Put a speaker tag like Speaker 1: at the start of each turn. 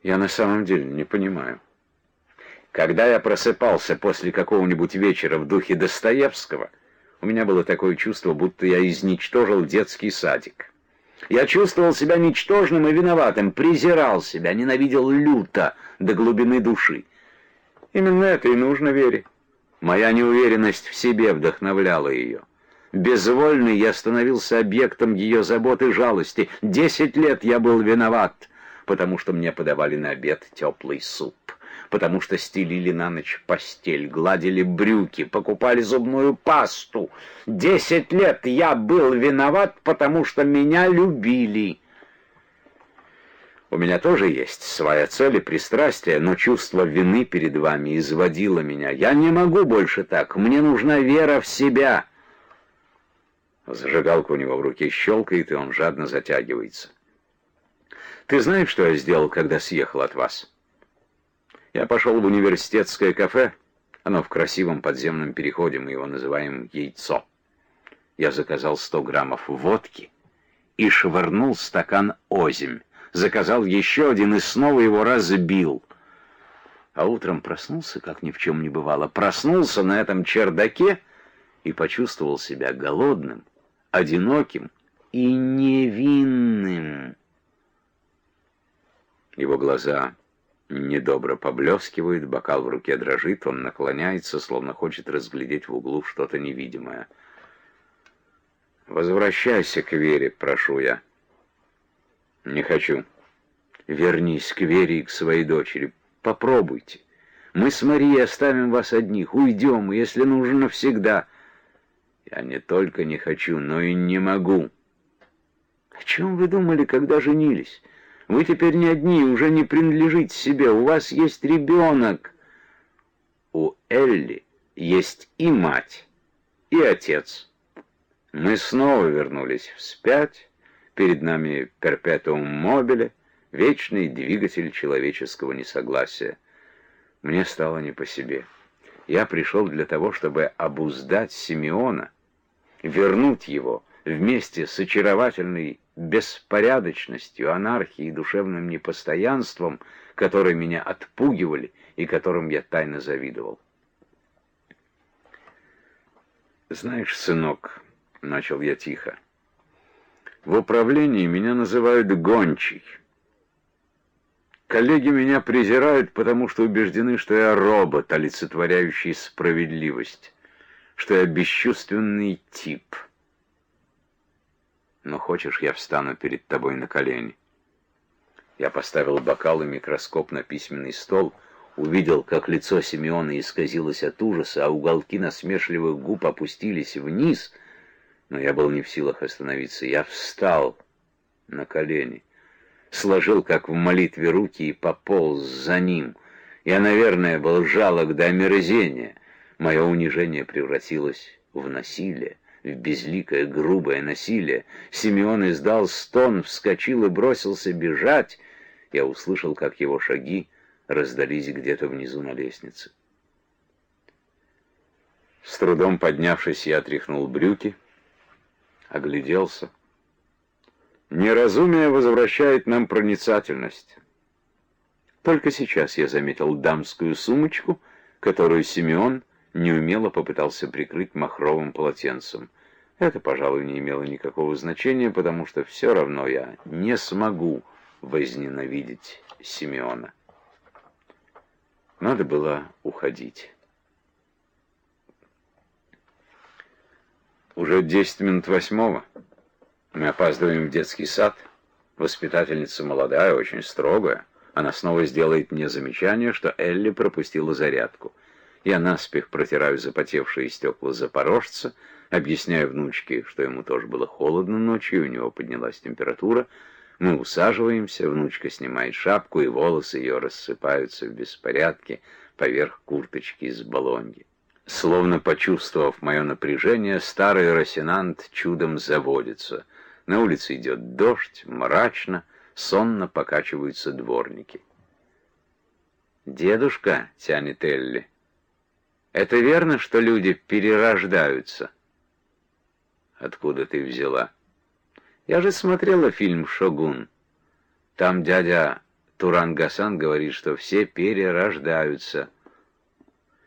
Speaker 1: Я на самом деле не понимаю. Когда я просыпался после какого-нибудь вечера в духе Достоевского, у меня было такое чувство, будто я изничтожил детский садик. Я чувствовал себя ничтожным и виноватым, презирал себя, ненавидел люто до глубины души. Именно это и нужно Вере. Моя неуверенность в себе вдохновляла ее. Безвольный я становился объектом ее забот и жалости. 10 лет я был виноват, потому что мне подавали на обед теплый суп, потому что стелили на ночь постель, гладили брюки, покупали зубную пасту. 10 лет я был виноват, потому что меня любили. У меня тоже есть своя цель и пристрастие, но чувство вины перед вами изводило меня. Я не могу больше так, мне нужна вера в себя. Зажигалка у него в руке щелкает, и он жадно затягивается. Ты знаешь, что я сделал, когда съехал от вас? Я пошел в университетское кафе. Оно в красивом подземном переходе, мы его называем «Яйцо». Я заказал 100 граммов водки и швырнул стакан озимь. Заказал еще один и снова его разбил. А утром проснулся, как ни в чем не бывало. Проснулся на этом чердаке и почувствовал себя голодным, одиноким и невинным. Его глаза недобро поблескивают, бокал в руке дрожит, он наклоняется, словно хочет разглядеть в углу что-то невидимое. «Возвращайся к Вере, прошу я». «Не хочу. Вернись к Вере и к своей дочери. Попробуйте. Мы с Марией оставим вас одних, уйдем, если нужно, навсегда». «Я не только не хочу, но и не могу». «О чем вы думали, когда женились? Вы теперь не одни, уже не принадлежите себе, у вас есть ребенок». «У Элли есть и мать, и отец. Мы снова вернулись вспять. Перед нами перпетуум мобиле, вечный двигатель человеческого несогласия. Мне стало не по себе. Я пришел для того, чтобы обуздать Симеона, вернуть его вместе с очаровательной беспорядочностью, анархией и душевным непостоянством, которые меня отпугивали и которым я тайно завидовал. «Знаешь, сынок», — начал я тихо, — «в управлении меня называют гончий. Коллеги меня презирают, потому что убеждены, что я робот, олицетворяющий справедливость, что я бесчувственный тип. Но хочешь, я встану перед тобой на колени?» Я поставил бокал и микроскоп на письменный стол, увидел, как лицо Симеона исказилось от ужаса, а уголки насмешливых губ опустились вниз, но я был не в силах остановиться. Я встал на колени, сложил, как в молитве, руки и пополз за ним. Я, наверное, был жалок до омерзения. Мое унижение превратилось в насилие, в безликое, грубое насилие. Симеон издал стон, вскочил и бросился бежать. Я услышал, как его шаги раздались где-то внизу на лестнице. С трудом поднявшись, я отряхнул брюки, огляделся. Неразумие возвращает нам проницательность. Только сейчас я заметил дамскую сумочку, которую Симеон неумело попытался прикрыть махровым полотенцем. Это, пожалуй, не имело никакого значения, потому что все равно я не смогу возненавидеть Симеона. Надо было уходить. Уже 10 минут 8. Мы опаздываем в детский сад. Воспитательница молодая, очень строгая. Она снова сделает мне замечание, что Элли пропустила зарядку. Я наспех протираю запотевшие стекла запорожца, объясняю внучке, что ему тоже было холодно ночью, у него поднялась температура. Мы усаживаемся, внучка снимает шапку, и волосы ее рассыпаются в беспорядке поверх курточки из болоньи. Словно почувствовав мое напряжение, старый Росинант чудом заводится. На улице идет дождь, мрачно, сонно покачиваются дворники. «Дедушка», — тянет Элли, — «это верно, что люди перерождаются?» «Откуда ты взяла?» «Я же смотрела фильм «Шогун». Там дядя Туран Гасан говорит, что все перерождаются.